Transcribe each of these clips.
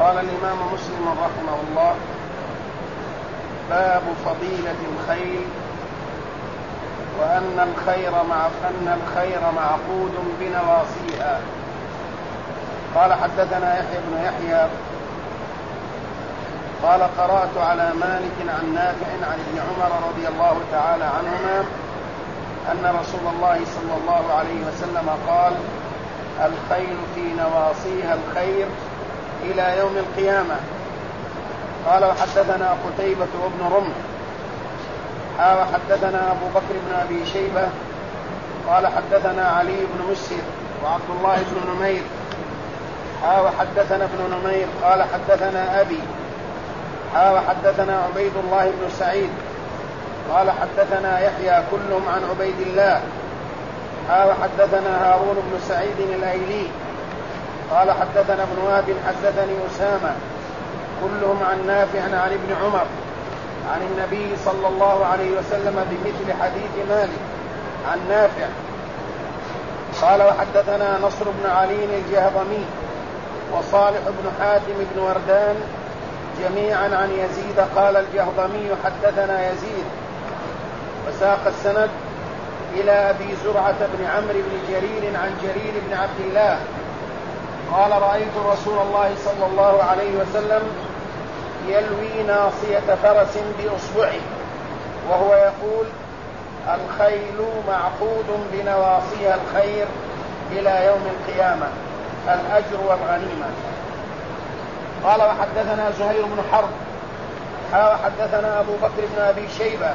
قال الإمام مسلم رحمه الله: باب فضيلة الخيل، وأن الخير معقود بنواصيها. قال: حدثنا يحيى بن يحيى قال: قرأت على مالك عن نافع عن ابن عمر رضي الله تعالى عنهما أن رسول الله صلى الله عليه وسلم قال: الخيل في نواصيها الخير إلى يوم القيامة. قال: وحدثنا قتيبة وابن رمح وحدثنا أبو بكر بن أبي شيبة قال: حدثنا علي بن مسهر وعبد الله بن نمير وحدثنا ابن نمير قال: حدثنا أبي وحدثنا عبيد الله بن سعيد قال: حدثنا يحيى كلهم عن عبيد الله وحدثنا هارون بن سعيد الأيلي قال: حدثنا ابن وهب حدثني أسامة كلهم عن نافع عن ابن عمر عن النبي صلى الله عليه وسلم بمثل حديث مالك عن نافع. قال: وحدثنا نصر بن علي الجهضمي وصالح بن حاتم بن وردان جميعا عن يزيد قال الجهضمي: حدثنا يزيد، وساق السند إلى أبي زرعة بن عمرو بن جرير عن جرير بن عبد الله قال: رأيت رسول الله صلى الله عليه وسلم يلوي ناصية فرس بإصبعه وهو يقول: الخيل معقود بنواصيها الخير إلى يوم القيامة، الأجر والغنيمة. قال: وحدثنا زهير بن حرب وحدثنا أبو بكر بن أبي شيبة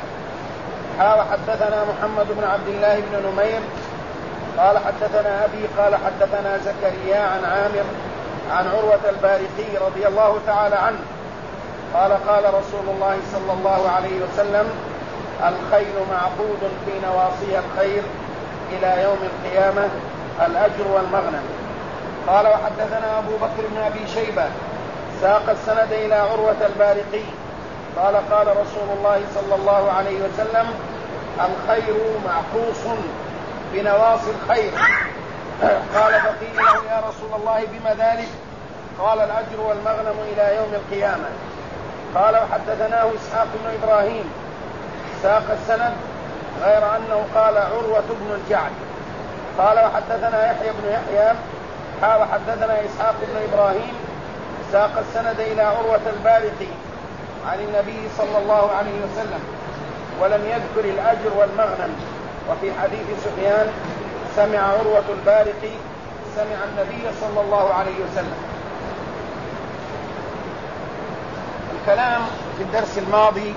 وحدثنا محمد بن عبد الله بن نمير قال: حدثنا أبي قال: حدثنا زكريا عن عامر عن عروة البارقي رضي الله تعالى عنه قال: قال رسول الله صلى الله عليه وسلم: الخيل معقود في نواصيها الخير إلى يوم القيامة، الأجر والمغنم. قال: وحدثنا أبو بكر بن أبي شيبة ساق السند إلى عروة البارقي قال: قال رسول الله صلى الله عليه وسلم: الخير معقوص بنواصي الخير. قال: فقيل له: يا رسول الله بما ذلك؟ قال: الأجر والمغنم إلى يوم القيامة. قال: وحدثناه إسحاق بن إبراهيم ساق السند غير أنه قال عروة بن الجعد. قال: وحدثنا يحيى بن يحيى وحدثنا إسحاق بن إبراهيم ساق السند إلى عروة البارقي عن النبي صلى الله عليه وسلم ولم يذكر الأجر والمغنم. وفي حديث سفيان: سمع عروة البارقي سمع النبي صلى الله عليه وسلم. الكلام في الدرس الماضي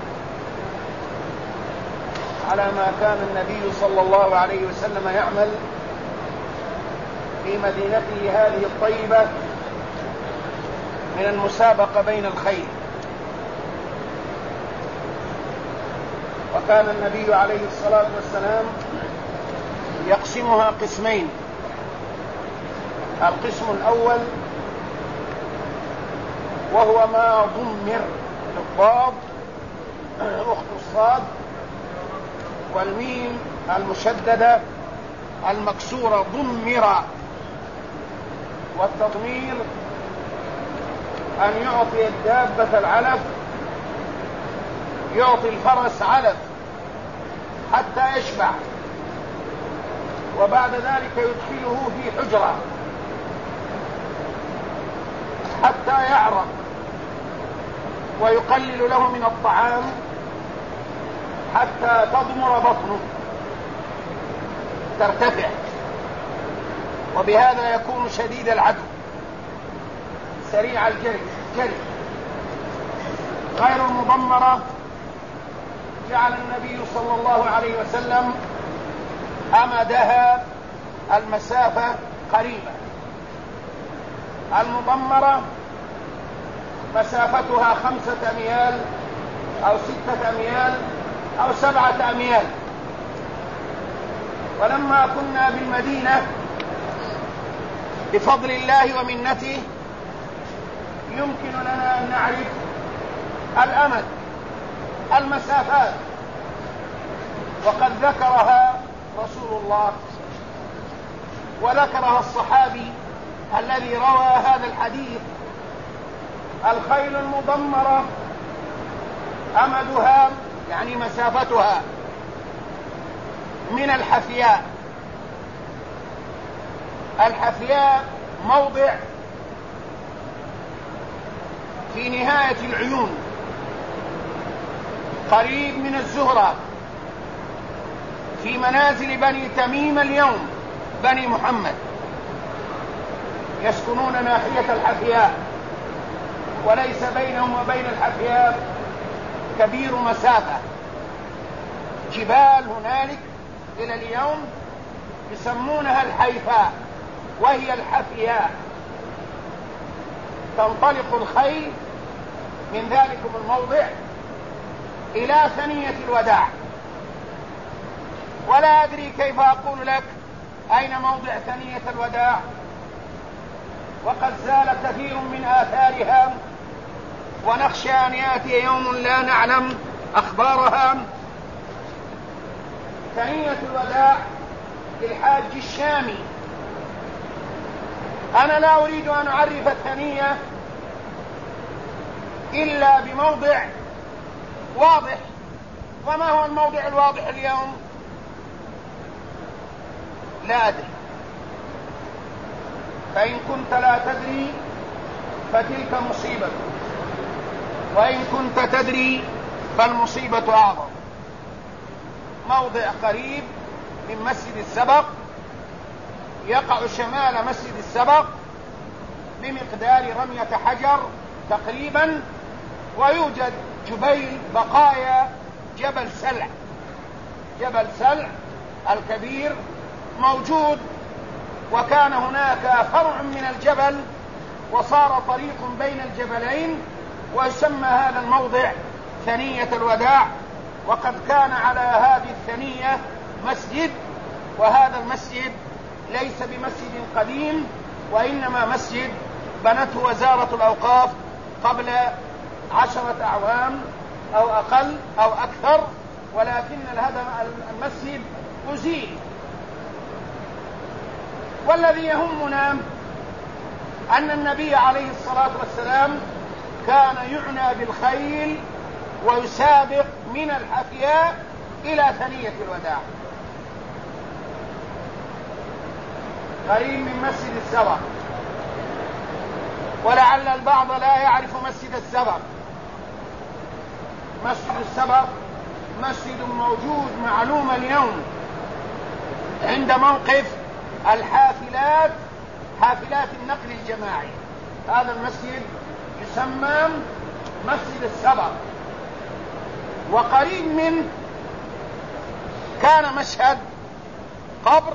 على ما كان النبي صلى الله عليه وسلم يعمل في مدينته هذه الطيبة من المسابقة بين الخيل. وكان النبي عليه الصلاة والسلام يقسمها قسمين: القسم الأول وهو ما ضمر بالضاد أخت الصاد والميم المشددة المكسورة ضمر، والتضمير أن يعطي الدابة العلف، يعطي الفرس علف حتى يشبع، وبعد ذلك يدخله في حجرة حتى يعرق ويقلل له من الطعام حتى تضمر بطنه ترتفع، وبهذا يكون شديد العدو سريع الجري. غير المضمرة جعل النبي صلى الله عليه وسلم أمدها المسافة قريبة. المضمرة مسافتها 5 أميال أو 6 أميال أو 7 أميال. ولما كنا بالمدينة بفضل الله ومنته يمكن لنا أن نعرف الأمد، المسافات، وقد ذكرها رسول الله وذكرها الصحابي الذي روى هذا الحديث الخيل المضمرة أمدها يعني مسافتها من الحفياء. الحفياء موضع في نهاية العيون قريب من الزهرة في منازل بني تميم اليوم، بني محمد يسكنون ناحية الحفياء، وليس بينهم وبين الحفياء كبير مسافة. جبال هنالك إلى اليوم يسمونها الحيفاء وهي الحفياء. تنطلق الخيل من ذلك الموضع إلى ثنية الوداع، ولا أدري كيف أقول لك أين موضع ثنية الوداع وقد زال كثير من آثارها، ونخشى أن يأتي يوم لا نعلم أخبارها. ثنية الوداع للحاج الشامي. أنا لا أريد أن أعرف الثنية إلا بموضع واضح. وما هو الموضع الواضح اليوم؟ لا أدري. فإن كنت لا تدري فتلك مصيبة، وإن كنت تدري فالمصيبة أعظم. موضع قريب من مسجد السبق، يقع شمال مسجد السبق بمقدار رمية حجر تقريبا، ويوجد جبيل بقايا جبل سلع. جبل سلع الكبير موجود، وكان هناك فرع من الجبل وصار طريق بين الجبلين، ويسمى هذا الموضع ثنية الوداع. وقد كان على هذه الثنية مسجد، وهذا المسجد ليس بمسجد قديم، وإنما مسجد بنته وزارة الأوقاف قبل 10 أعوام أو أقل أو أكثر، ولكن هذا المسجد أزيل. والذي يهمنا أن النبي عليه الصلاة والسلام كان يعنى بالخيل ويسابق من الحفياء إلى ثنية الوداع قريب من مسجد السبق. ولعل البعض لا يعرف مسجد السبق. مسجد السبق مسجد موجود معلوم اليوم عند موقف الحافلات، حافلات النقل الجماعي. هذا المسجد يسمى مسجد السبق. وقريب منه كان مشهد قبر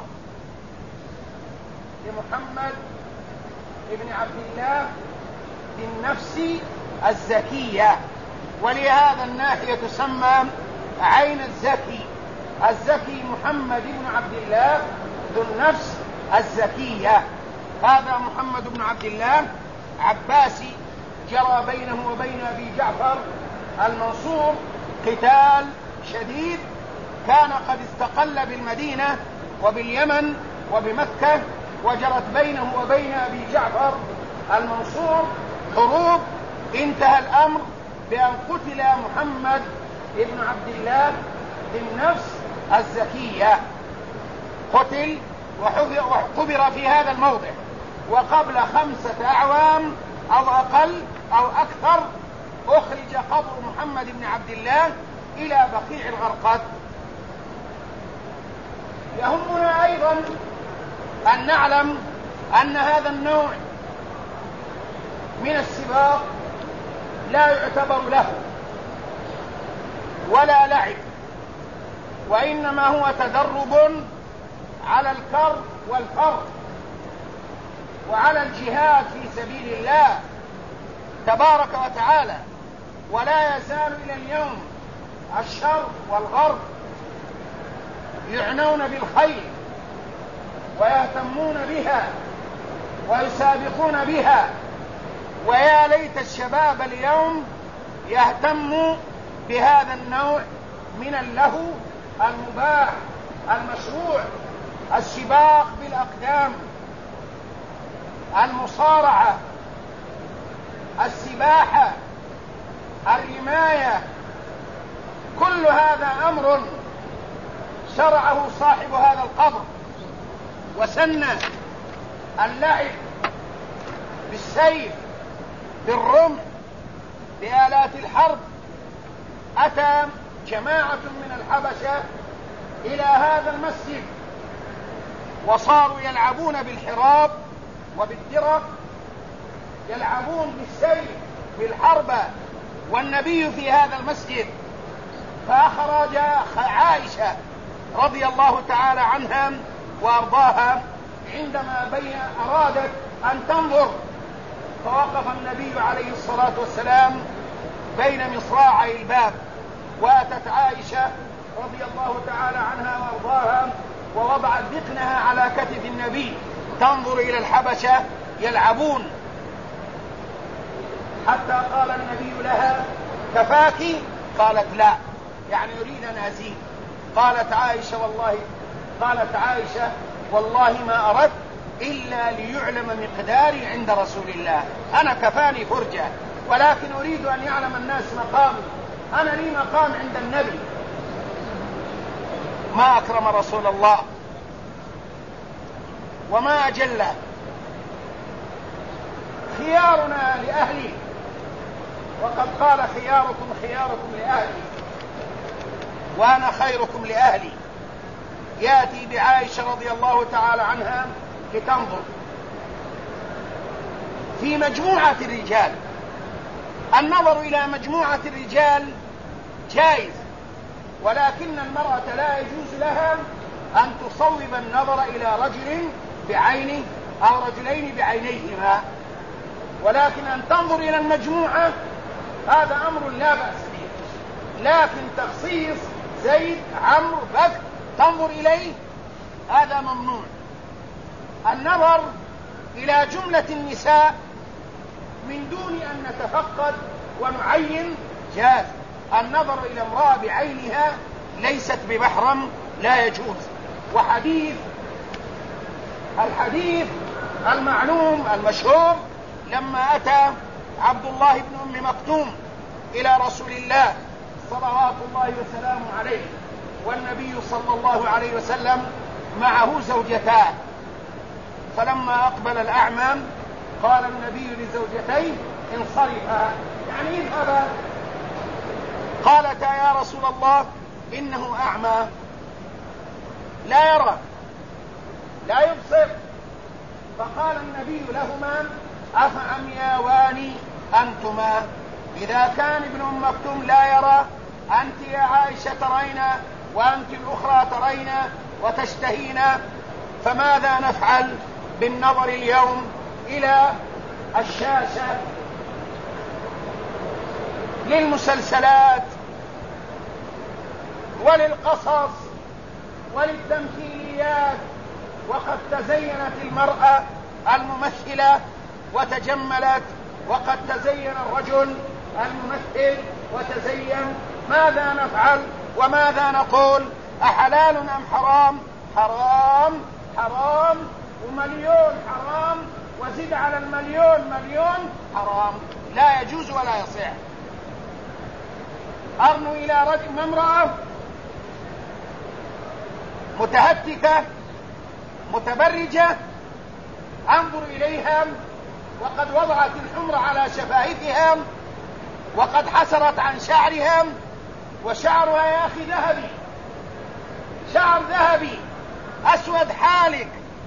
لمحمد ابن عبد الله بالنفس الزكية، ولهذا الناحية تسمى عين الزكي. الزكي محمد بن عبد الله ذو النفس الزكية. هذا محمد بن عبد الله عباسي، جرى بينه وبين أبي جعفر المنصور قتال شديد، كان قد استقل بالمدينة وباليمن وبمكة، وجرت بينه وبين أبي جعفر المنصور حروب. انتهى الأمر بأن قتل محمد ابن عبد الله بالنفس الزكية، قتل وقبر في هذا الموضع. وقبل 5 أعوام أو أقل أو أكثر أخرج قبر محمد بن عبد الله إلى بقيع الغرقد. يهمنا أيضا أن نعلم أن هذا النوع من السباق لا يعتبر له ولا لعب، وإنما هو تدرب على الكر والفر وعلى الجهاد في سبيل الله تبارك وتعالى. ولا يزال إلى اليوم الشرق والغرب يعنون بالخيل ويهتمون بها ويسابقون بها. ويا ليت الشباب اليوم يهتموا بهذا النوع من اللهو المباح المشروع، السباق بالأقدام، المصارعة، السباحة، الرماية، كل هذا أمر شرعه صاحب هذا القبر. وسن اللعب بالسيف، بالرمح، بآلات الحرب. أتى جماعة من الحبشة إلى هذا المسجد وصاروا يلعبون بالحراب وبالدرق، يلعبون بالسيف بالحربة، والنبي في هذا المسجد. فأخرج عائشة رضي الله تعالى عنها وأرضاها عندما أرادت أن تنظر، فوقف النبي عليه الصلاة والسلام بين مصراعي الباب، وأتت عائشة رضي الله تعالى عنها وأرضاها ووضعت ذقنها على كتف النبي تنظر إلى الحبشة يلعبون، حتى قال النبي لها: كفاك؟ قالت: لا، يعني يريد أن أزيد. قالت عائشة: والله ما أردت إلا ليعلم مقداري عند رسول الله، أنا كفاني فرجة، ولكن أريد أن يعلم الناس مقامي، أنا لي مقام عند النبي. ما أكرم رسول الله وما أجله. خيارنا لأهلي، وقد قال: خياركم خياركم لأهلي، وأنا خيركم لأهلي. يأتي بعائشة رضي الله تعالى عنها لتنظر في مجموعة الرجال. النظر إلى مجموعة الرجال جائز، ولكن المرأة لا يجوز لها أن تصوب النظر إلى رجل بعينه أو رجلين بعينيهما، ولكن أن تنظر إلى المجموعة هذا أمر لا بأس به. لكن تخصيص زيد، عمرو، بكر تنظر إليه هذا ممنوع. النظر إلى جملة النساء من دون أن نتفقد ونعين جاز. النظر إلى امرأة بعينها ليست بمحرم، لا يجوز. الحديث المعلوم المشهور لما أتى عبد الله بن أم مكتوم إلى رسول الله صلوات الله وسلامه عليه، والنبي صلى الله عليه وسلم معه زوجتان، فلما أقبل الأعمى قال النبي لزوجتيه: انصرفا، يعني اذهبا. قالتا: يا رسول الله إنه أعمى لا يرى لا يبصر. فقال النبي لهما: أفعمياوان أنتما؟ إذا كان ابن أم مكتوم لا يرى، أنت يا عائشة ترين وأنت الأخرى ترين وتشتهين، فماذا نفعل بالنظر اليوم إلى الشاشة للمسلسلات وللقصص وللتمثيليات؟ وقد تزينت المرأة الممثلة وتجملت، وقد تزين الرجل الممثل وتزين. ماذا نفعل وماذا نقول؟ أحلال أم حرام؟ حرام حرام ومليون حرام، وزد على المليون مليون حرام، لا يجوز ولا يصح. أرنوا إلى رجل امرأة متهتكة متبرجة، انظر إليها وقد وضعت الحمر على شفاهفها وقد حسرت عن شعرها، وشعرها يا أخي ذهبي، شعر ذهبي أسود حالك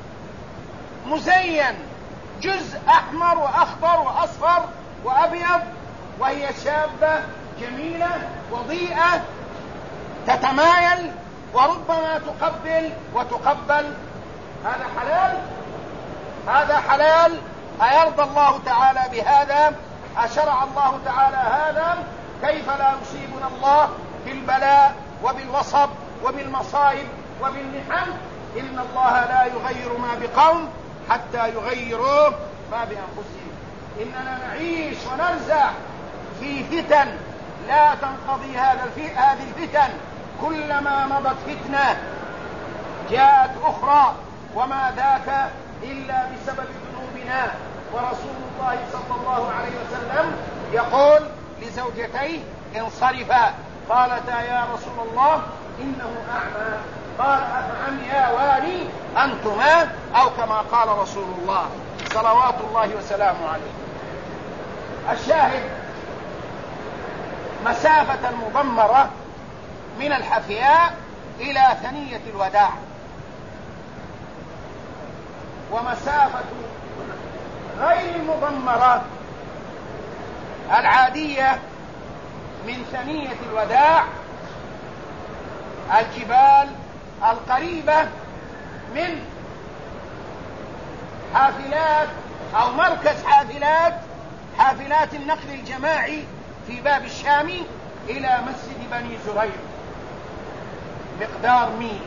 مزين، جزء أحمر وأخضر وأصفر وأبيض، وهي شابة جميلة وضيئة تتمايل وربما تقبل وتقبل. هذا حلال؟ هذا حلال؟ أيرضى الله تعالى بهذا؟ أشرع الله تعالى هذا؟ كيف لا يصيبنا الله بالبلاء وبالوصب وبالمصائب وبالمحن؟ إن الله لا يغير ما بقوم حتى يغيروا ما بأنفسهم. إننا نعيش ونرزع في فتن لا تنقضي هذه الفتن، كلما مضت فتنة جاءت أخرى، وما ذاك إلا بسبب ذنوبنا. ورسول الله صلى الله عليه وسلم يقول لزوجتيه انصرفا، قالتا يا رسول الله إنه أعمى، قال أفعمياوان أنتما، أو كما قال رسول الله صلوات الله وسلامه عليه. الشاهد مسافة المضمرة من الحفياء إلى ثنية الوداع، ومسافة غير المضمرة العادية من ثنية الوداع الجبال القريبة من حافلات أو مركز حافلات النقل الجماعي في باب الشام إلى مسجد بني زريق مقدار ميل.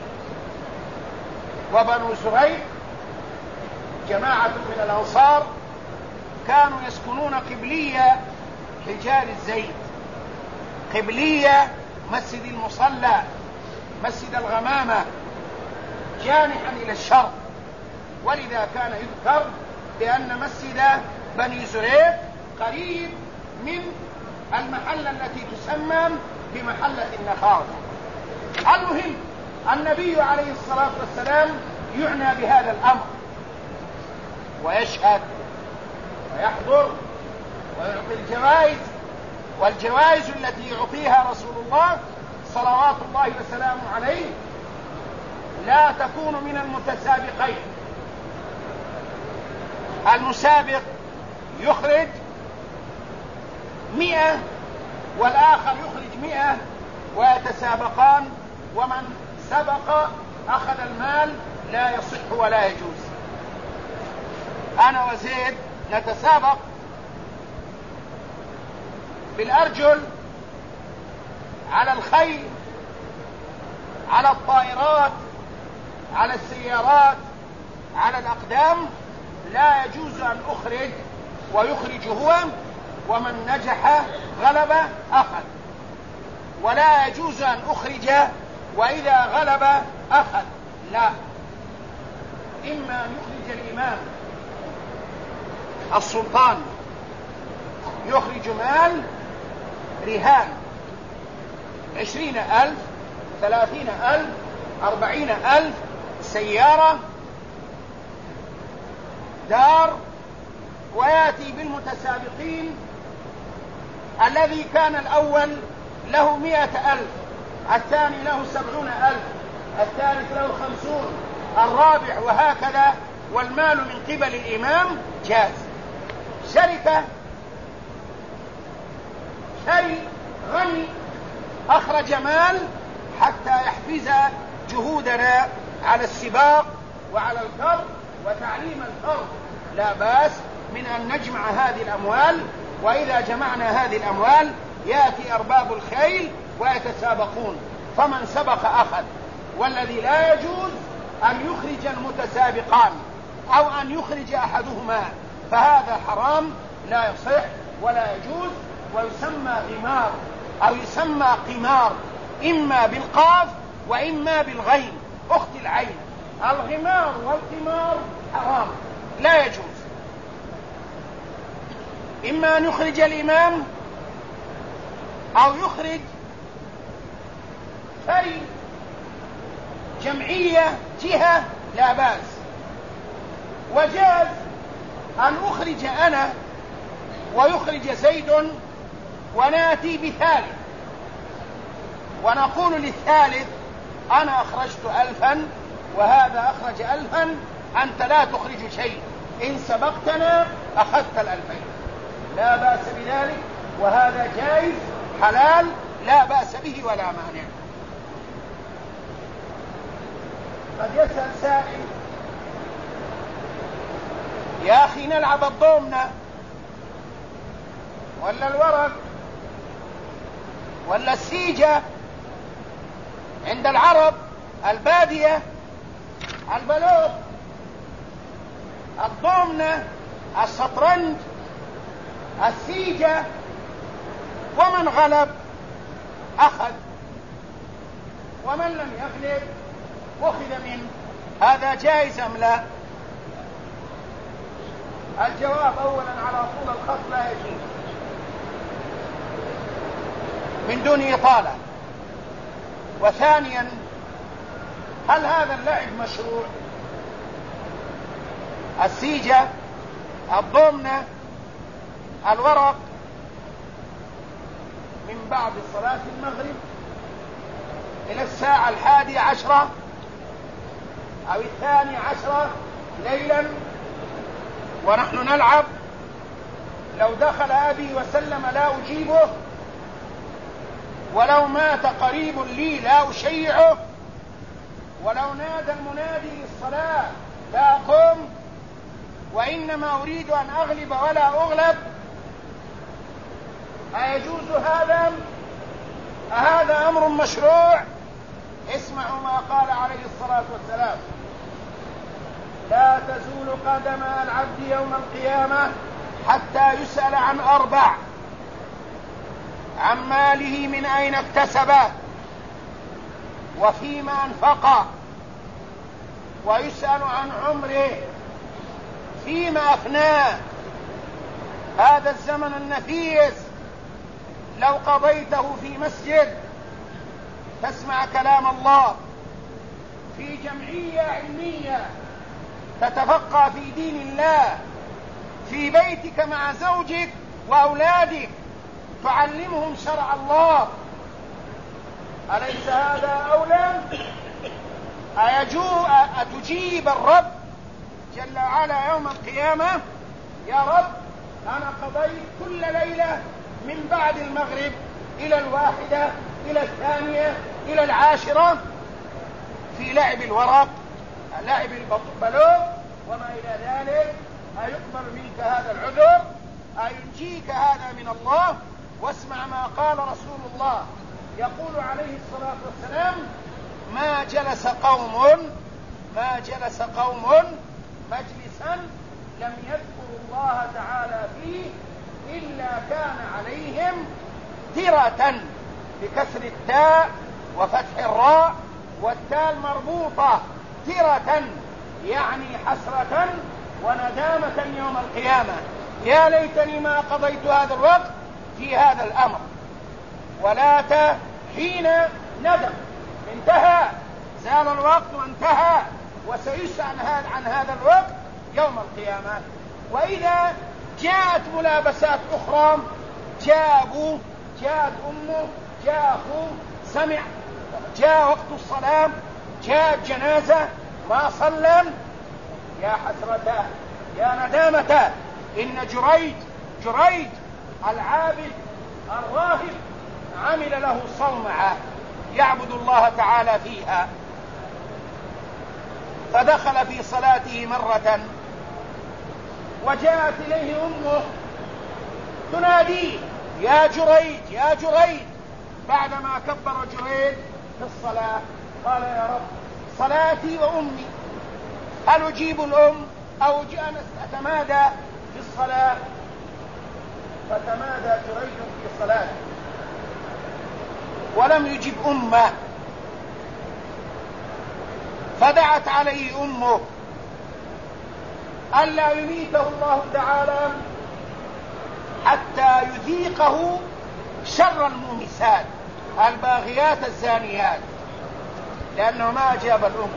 وبنو زريق جماعة من الأنصار كانوا يسكنون قبلية حجار الزيت، قبلية مسجد المصلى، مسجد الغمامة، جانحا إلى الشرق، ولذا كان يذكر بأن مسجد بني زريق قريب من المحلة التي تسمى بمحلة النخاع. المهم النبي عليه الصلاة والسلام يعنى بهذا الأمر ويشهد ويحضر ويعطي الجوائز، والجوائز التي يعطيها رسول الله صلوات الله وسلامه عليه لا تكون من المتسابقين. المسابق يخرج 100 والآخر يخرج 100 ويتسابقان، ومن سبق أخذ المال لا يصح ولا يجوز. أنا وزيد نتسابق بالأرجل، على الخيل، على الطائرات، على السيارات، على الأقدام، لا يجوز أن أخرج ويخرج هو، ومن نجح غلب أخذ، ولا يجوز أن أخرج وإذا غلب أخذ، لا، إما أن يخرج الإمام السلطان يخرج مال رهان 20,000 30,000 40,000 سيارة دار، ويأتي بالمتسابقين الذي كان الأول له 100,000، الثاني له 70,000، الثالث له 50، الرابع، وهكذا، والمال من قبل الإمام جاز. شركة شيء غني أخرج مال حتى يحفز جهودنا على السباق وعلى الكر وتعليم الفرد، لا بأس من أن نجمع هذه الأموال، وإذا جمعنا هذه الأموال يأتي أرباب الخيل ويتسابقون، فمن سبق أخذ. والذي لا يجوز أن يخرج المتسابقان أو أن يخرج أحدهما، فهذا حرام لا يصح ولا يجوز، ويسمى غمار أو يسمى قمار، إما بالقاف وإما بالغين أخت العين. الغمار والقمار حرام لا يجوز. إما أن يخرج الإمام أو يخرج فريق، جمعية، جهة، لا بأس. وجاز أن أخرج أنا ويخرج زيد ونأتي بثالث، ونقول للثالث أنا أخرجت 1000 وهذا أخرج 1000، أنت لا تخرج شيء، إن سبقتنا أخذت 2000، لا بأس بذلك، وهذا جائز حلال لا بأس به ولا مانع. قد يسأل سائل: يا أخي نلعب الضومنة ولا الورق ولا السيجة عند العرب البادية، البلوط، الضومنة، الشطرنج، السيجة، ومن غلب أخذ ومن لم يغلب أخذ منه، هذا جائز أم لا؟ الجواب أولا على طول الخط لا يجوز، من دون إطالة. وثانيا، هل هذا اللعب مشروع؟ السيجة، الضمنة، الورق، من بعد صلاة المغرب إلى الساعة 11 أو 12 ليلا ونحن نلعب. لو دخل أبي وسلم لا أجيبه، ولو مات قريب لي لا أشيعه، ولو نادى المنادي للصلاة لا أقوم، وإنما أريد أن أغلب ولا أغلب. أيجوز هذا؟ أهذا أمر مشروع؟ اسمعوا ما قال عليه الصلاة والسلام: لا تزول قدم العبد يوم القيامة حتى يسأل عن 4: عن ماله من أين اكتسبه، وفيما أنفقه، ويسأل عن عمره فيما أفناه. هذا الزمن النفيس لو قضيته في مسجد تسمع كلام الله، في جمعية علمية تتفقه في دين الله، في بيتك مع زوجك وأولادك تعلمهم شرع الله، أليس هذا أولى؟ أتجيب الرب جل وعلا يوم القيامة: يا رب أنا قضيت كل ليلة من بعد المغرب إلى 1 إلى 2 إلى 10 في لعب الورق، لعب البلوغ وما إلى ذلك، أيقبل منك هذا العذر؟ أينجيك هذا من الله؟ واسمع ما قال رسول الله، يقول عليه الصلاة والسلام: ما جلس قوم مجلسا لم يذكروا الله تعالى فيه إلا كان عليهم ترة، بكسر التاء وفتح الراء والتاء المربوطة، ترة يعني حسرة وندامة يوم القيامة. يا ليتني ما قضيت هذا الوقت في هذا الأمر. ولا حين ندم، انتهى، زال الوقت وانتهى، وسيسأل عن هذا الوقت يوم القيامة. وإذا جاءت ملابسات أخرى، جاء أبوه، جاءت أمه، جاء أخوه، سمع جاء وقت الصلاة، جاءت جنازة ما صلى، يا حسرته يا ندامته. إن جريج العابد الراهب عمل له صومعة يعبد الله تعالى فيها، فدخل في صلاته مرة وجاءت إليه أمه تناديه: يا جريج يا جريج. بعدما كبر جريج في الصلاة قال: يا رب صلاتي وأمي، هل أجيب الأم أو أنا أتمادى في الصلاة؟ فتمادى جريج في صلاته ولم يجب أمه، فدعت عليه أمه ألا يميته الله تعالى حتى يذيقه شر المومسات الباغيات الزانيات، لأنه ما أجاب الأم،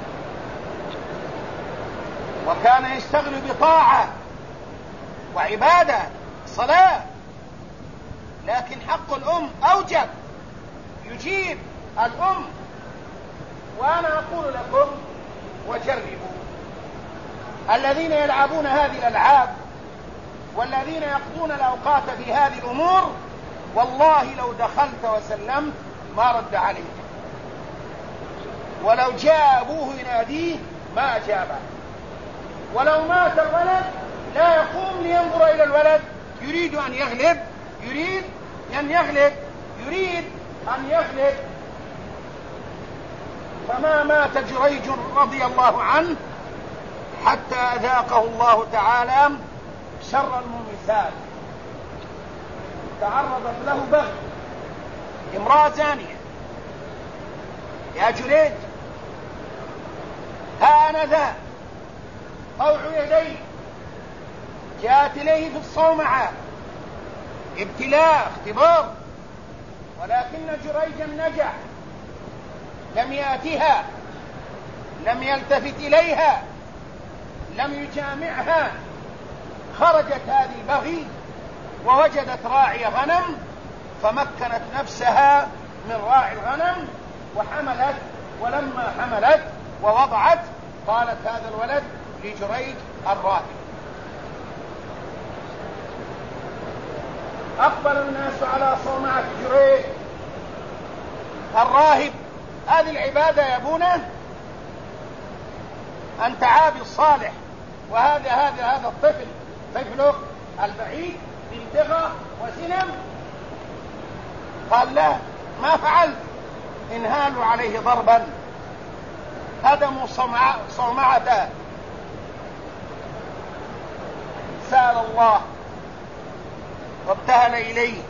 وكان يشتغل بطاعة وعبادة صلاة، لكن حق الأم أوجب، يجيب الأم. وأنا أقول لكم وجربوا، الذين يلعبون هذه الألعاب والذين يقضون الأوقات في هذه الأمور، والله لو دخلت وسلمت ما رد عليك، ولو جاء أبوه يناديه ما أجابه، ولو مات الولد لا يقوم لينظر إلى الولد، يريد أن يغلب، يريد أن يغلب، يريد أن يغلب. فما مات جريج رضي الله عنه حتى أذاقه الله تعالى شر المومسات. تعرضت له بغي، امرأة زانية: يا جريج ها أنا ذا، طوع يديه. جاءت إليه في الصومعة، ابتلاء، اختبار، ولكن جريجا نجح، لم يأتها، لم يلتفت إليها، لم يجامعها. خرجت هذه البغي ووجدت راعي غنم، فمكنت نفسها من راعي الغنم وحملت. ولما حملت ووضعت قالت هذا الولد لجريج الراهب. أقبل الناس على صومعة جريج الراهب. هذه العبادة يا ابونا، أنت عابد صالح، وهذا الطفل طفلك البعيد بلدغة وسنم. قال لا، ما فعلت. انهالوا عليه ضربا، هدموا صومعته. سأل الله وابتهل إليه،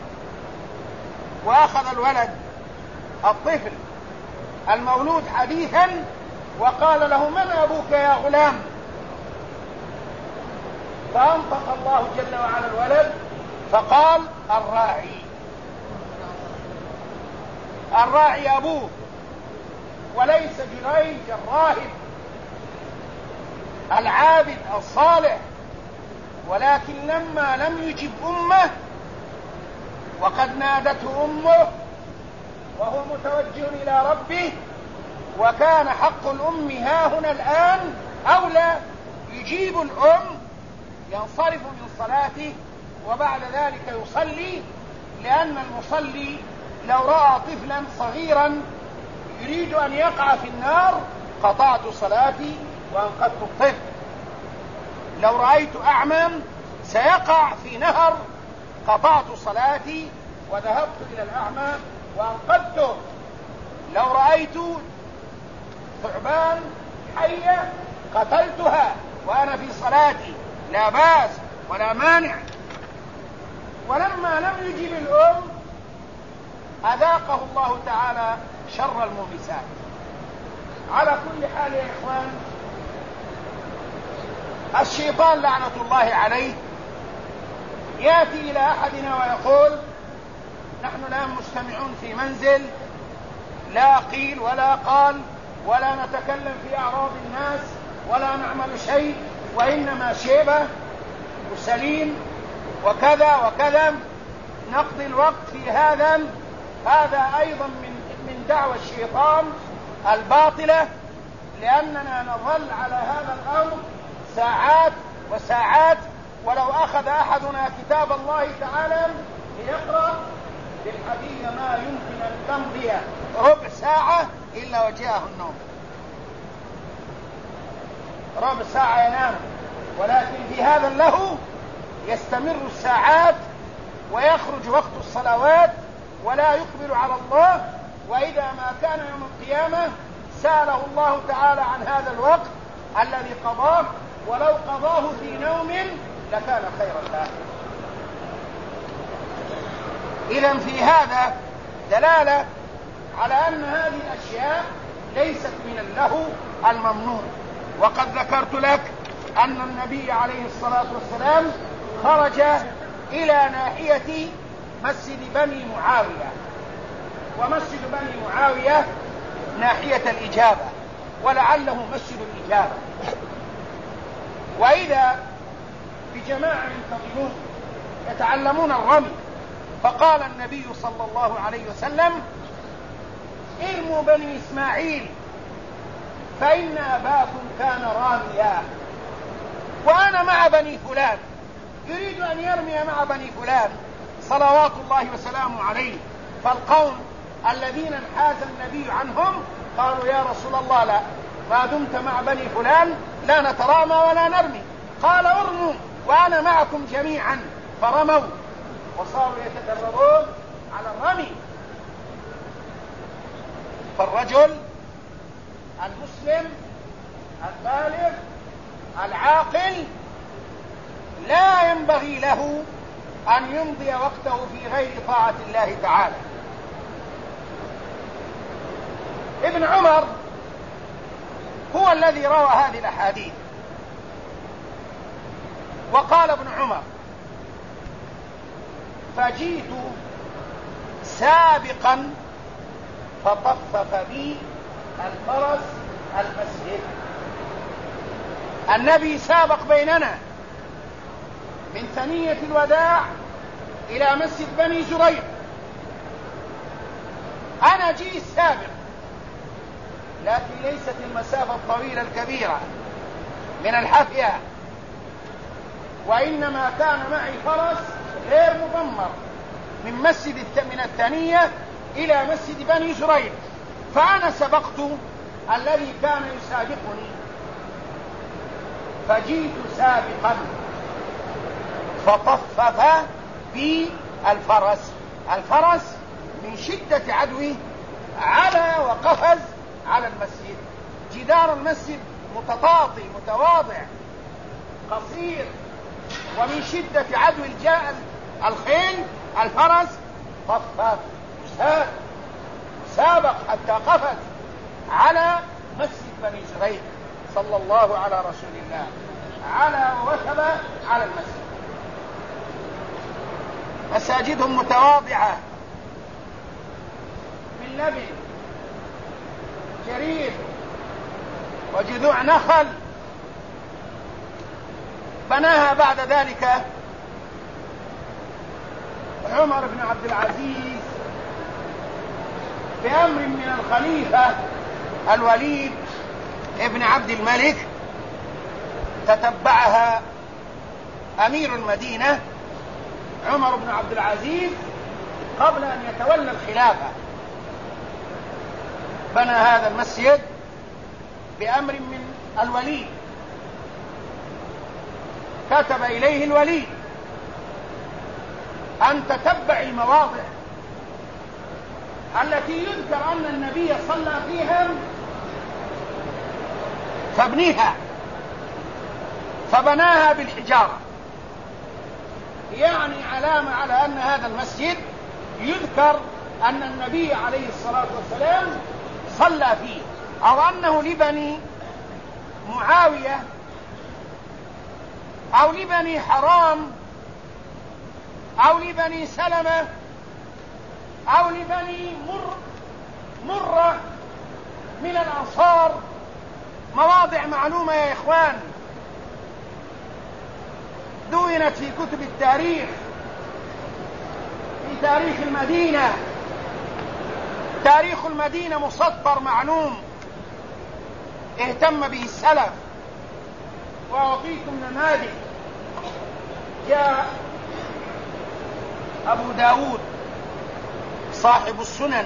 وأخذ الولد الطفل المولود حديثا وقال له: من أبوك يا غلام؟ فأنطق الله جل وعلا الولد فقال: الراعي. الراعي أبوه، وليس جريج الراهب العابد الصالح. ولكن لما لم يجب أمه وقد نادته أمه وهو متوجه إلى ربه، وكان حق الأم هاهنا الآن أولى، يجيب الأم، ينصرف من صلاته وبعد ذلك يصلي، لأن المصلي لو رأى طفلا صغيرا يريد أن يقع في النار قطعت صلاتي وأنقذت الطفل. لو رأيت أعمى سيقع في نهر قطعت صلاتي وذهبت إلى الأعمى وأنقذته. لو رأيت ثعبان حية قتلتها وأنا في صلاتي، لا بأس ولا مانع. ولما لم يجب الأم أذاقه الله تعالى شر المومسات. على كل حال يا إخوان، الشيطان لعنة الله عليه يأتي إلى أحدنا ويقول: نحن الآن مجتمعون في منزل، لا قيل ولا قال، ولا نتكلم في أعراض الناس ولا نعمل شيء، وإنما شيبة وسليم وكذا وكذا، نقضي الوقت في هذا. هذا أيضا من دعوى الشيطان الباطلة، لأننا نظل على هذا الأمر ساعات وساعات. ولو أخذ أحدنا كتاب الله تعالى ليقرأ بالحديث ما يمكن أن تمضي ربع ساعة إلا وجاءه النوم، ربع ساعة ينام. ولكن في هذا اللهو يستمر الساعات ويخرج وقت الصلوات ولا يقبل على الله. وإذا ما كان يوم القيامة سأله الله تعالى عن هذا الوقت الذي قضاه، ولو قضاه في نوم لكان خيرا له. إذن في هذا دلالة على أن هذه الأشياء ليست من اللهو الممنوع. وقد ذكرت لك أن النبي عليه الصلاة والسلام خرج إلى ناحية مسجد بني معاوية، ومسجد بني معاوية ناحية الإجابة، ولعله مسجد الإجابة. وإذا بجماعة ينتظرون يتعلمون الرمي، فقال النبي صلى الله عليه وسلم: ارموا بني إسماعيل فإن أباكم كان راميا، وأنا مع بني فلان. يريد أن يرمي مع بني فلان صلوات الله وسلامه عليه. فالقوم الذين انحاز النبي عنهم قالوا: يا رسول الله لا، ما دمت مع بني فلان لا نترامى ولا نرمي. قال: ارموا وأنا معكم جميعا. فرموا وصاروا يتدربون على الرمي. فالرجل المسلم البالغ العاقل لا ينبغي له أن يمضي وقته في غير طاعة الله تعالى. ابن عمر هو الذي روى هذه الأحاديث. وقال ابن عمر: فجئت سابقا فطفف بي الفرس المسجد. النبي سابق بيننا من ثنية الوداع إلى مسجد بني زريق، أنا جيت سابق، لكن ليست المسافة الطويلة الكبيرة من الحافية، وإنما كان معي فرس غير مضمر من الثانية إلى مسجد بني زريق، فأنا سبقت الذي كان يسابقني، فجئت سابقا فطفف بي الفرس من شدة عدوه على وقفز على المسجد. جدار المسجد متطاطي متواضع قصير، ومن شدة عدو الخيل الفرس طفف سابق حتى قفز على مسجد بني زريق صلى الله على رسول الله، على وركب على المسجد. مساجدهم متواضعة من لبن جريد وجذوع نخل، بناها بعد ذلك عمر بن عبد العزيز بأمر من الخليفة الوليد ابن عبد الملك، تتبعها أمير المدينة عمر بن عبد العزيز قبل أن يتولى الخلافة. بنى هذا المسجد بأمر من الوليد، كتب إليه الوليد أن تتبع المواضع التي يذكر أن النبي صلى فيها فابنيها، فبناها بالحجارة، يعني علامة على أن هذا المسجد يذكر أن النبي عليه الصلاة والسلام صلى فيه، أو أنه لبني معاوية أو لبني حرام أو لبني سلمة أو لبني مرة من الأنصار، مواضع معلومة يا إخوان، دونت في كتب التاريخ، في تاريخ المدينة. تاريخ المدينة مسطر معلوم اهتم به السلف. وأعطيكم نماذج. جاء أبو داود صاحب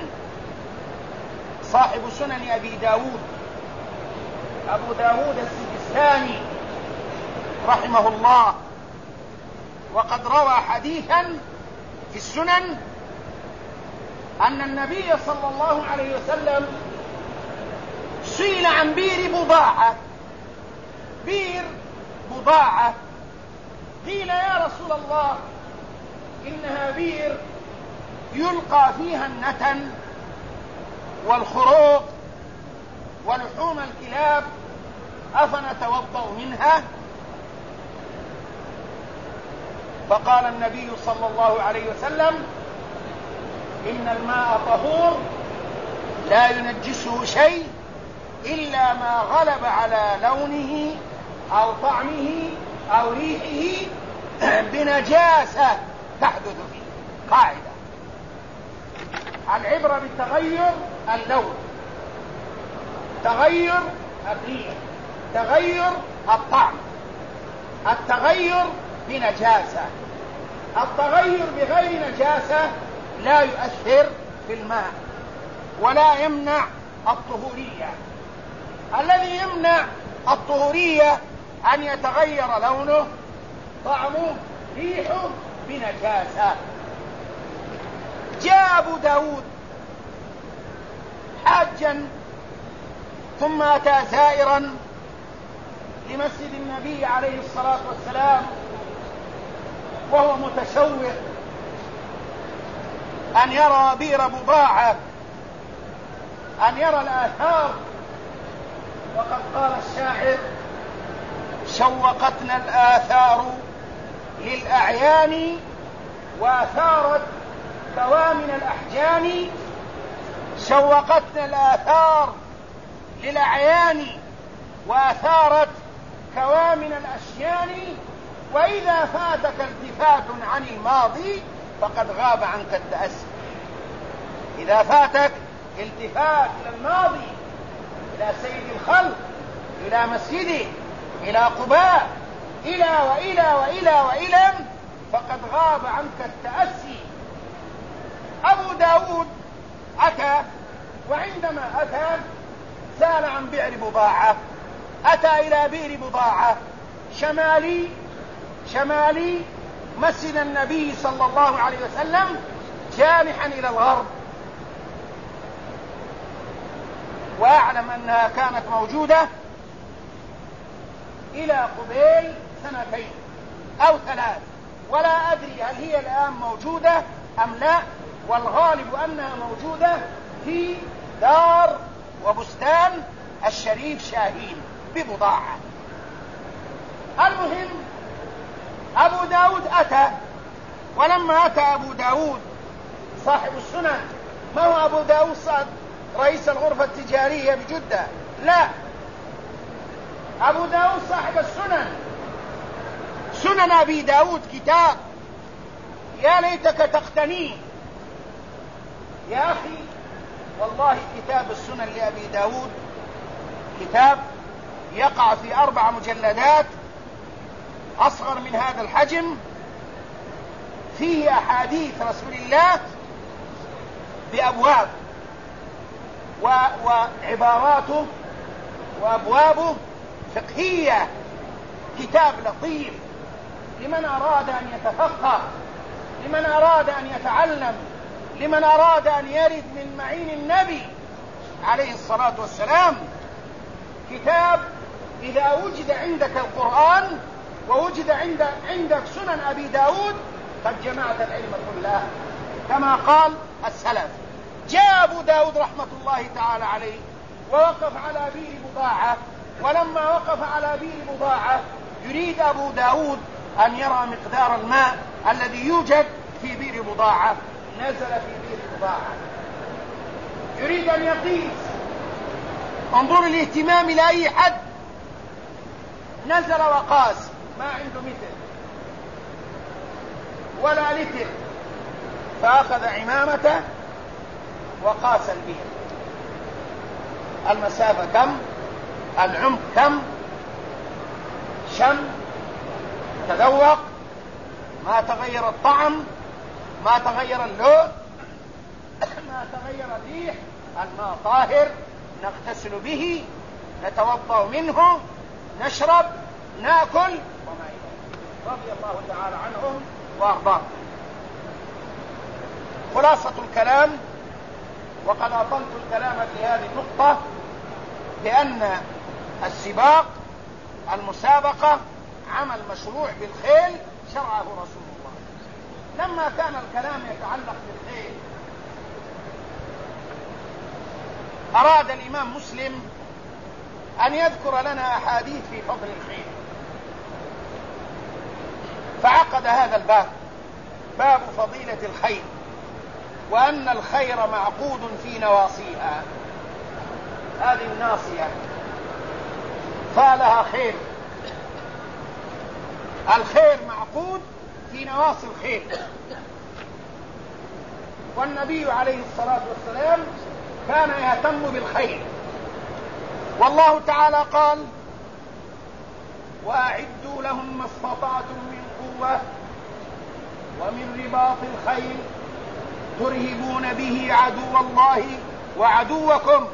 سنن أبي داود، أبو داود السجستاني رحمه الله، وقد روى حديثا في السنن أن النبي صلى الله عليه وسلم سئل عن بئر بضاعة، قيل يا رسول الله إنها بئر يلقى فيها النتن والخروق ولحوم الكلاب، أفنتوضأ منها؟ فقال النبي صلى الله عليه وسلم إن الماء طهور لا ينجسه شيء إلا ما غلب على لونه أو طعمه أو ريحه بنجاسة تحدث فيه. قاعدة: العبرة بالتغير اللون، تغير الريح، تغير الطعم، التغير بنجاسة. التغير بغير نجاسة لا يؤثر في الماء ولا يمنع الطهورية. الذي يمنع الطهورية أن يتغير لونه، طعمه، ريحه بنجاسة. جاء أبو داود حاجا ثم أتى زائرا لمسجد النبي عليه الصلاة والسلام، وهو متشوق أن يرى بئر بضاعة، أن يرى الآثار. وقد قال الشاعر: شوقتنا الآثار للأعيان وأثارت كوامن الأحجان شوقتنا الآثار للأعيان وأثارت كوامن الأشيان. وإذا فاتك التفات عن الماضي فقد غاب عنك التأسي. إذا فاتك التفات إلى الماضي، إلى سيد الخلق، إلى مسجده، إلى قباء، إلى وإلى وإلى وإلى، فقد غاب عنك التأسي. أبو داود أتى، وعندما أتى سأل عن بئر بضاعة. أتى إلى بئر بضاعة شمالي مسجد النبي صلى الله عليه وسلم جانحا إلى الغرب، وأعلم أنها كانت موجودة إلى قبيل 2 أو 3، ولا أدري هل هي الآن موجودة أم لا، والغالب أنها موجودة في دار وبستان الشريف شاهين ببضاعة. المهم أبو داود أتى، ولما أتى أبو داود صاحب السنن، ما هو أبو داود صاد رئيس الغرفة التجارية بجدة، لا، أبو داود صاحب السنن. سنن أبي داود كتاب يا ليتك تقتنيه يا أخي، والله كتاب السنن لأبي داود كتاب يقع في 4 مجلدات أصغر من هذا الحجم، فيه أحاديث رسول الله بأبواب وعباراته وأبوابه فقهية. كتاب لطيف لمن أراد أن يتفقه، لمن أراد أن يتعلم، لمن أراد أن يرد من معين النبي عليه الصلاة والسلام. كتاب إذا وجد عندك القرآن ووجد عندك سنن أبي داود قد جمعت العلم كله، كما قال السلف. جاء أبو داود رحمة الله تعالى عليه ووقف على بئر بضاعة، ولما وقف على بئر بضاعة يريد أبو داود أن يرى مقدار الماء الذي يوجد في بئر بضاعة. نزل في بئر بضاعة يريد أن يقيس. انظر الاهتمام لأي حد. نزل وقاس، ما عنده متر ولا لتر، فأخذ عمامته وقاس البئر. المسافة كم؟ العمق كم؟ شم، تذوق، ما تغير الطعم، ما تغير اللون، ما تغير الريح. الماء طاهر، نغتسل به، نتوضأ منه، نشرب، ناكل وما إلى ذلك. رضي الله تعالى عنهم وأرضاهم. خلاصة الكلام، وقد أطلت الكلام في هذه النقطة، بأن السباق المسابقة عمل مشروع بالخيل شرعه رسول الله. لما كان الكلام يتعلق بالخيل أراد الإمام مسلم أن يذكر لنا أحاديث في فضل الخيل، فعقد هذا الباب، باب فضيلة الخيل، وأن الخير معقود في نواصيها. هذه الناصية فلها خير، الخير معقود في نواصي الخير. والنبي عليه الصلاة والسلام كان يهتم بالخير، والله تعالى قال: وأعدوا لهم ما استطعتم من قوة ومن رباط الخيل ترهبون به عدو الله وعدوكم.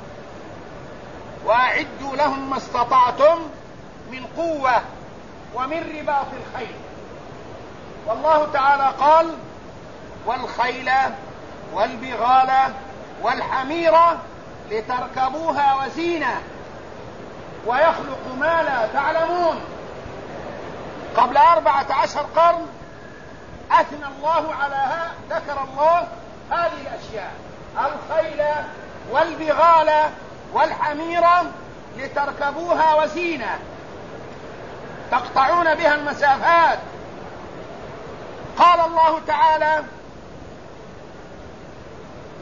وأعدوا لهم ما استطعتم من قوة ومن رباط الخيل. والله تعالى قال: والخيل والبغال والحمير لتركبوها وزينة ويخلق ما لا تعلمون. قبل 14 قرن أثنى الله على ذكر الله هذه الأشياء: الخيل والبغال والحمير لتركبوها وزينة، تقطعون بها المسافات. قال الله تعالى: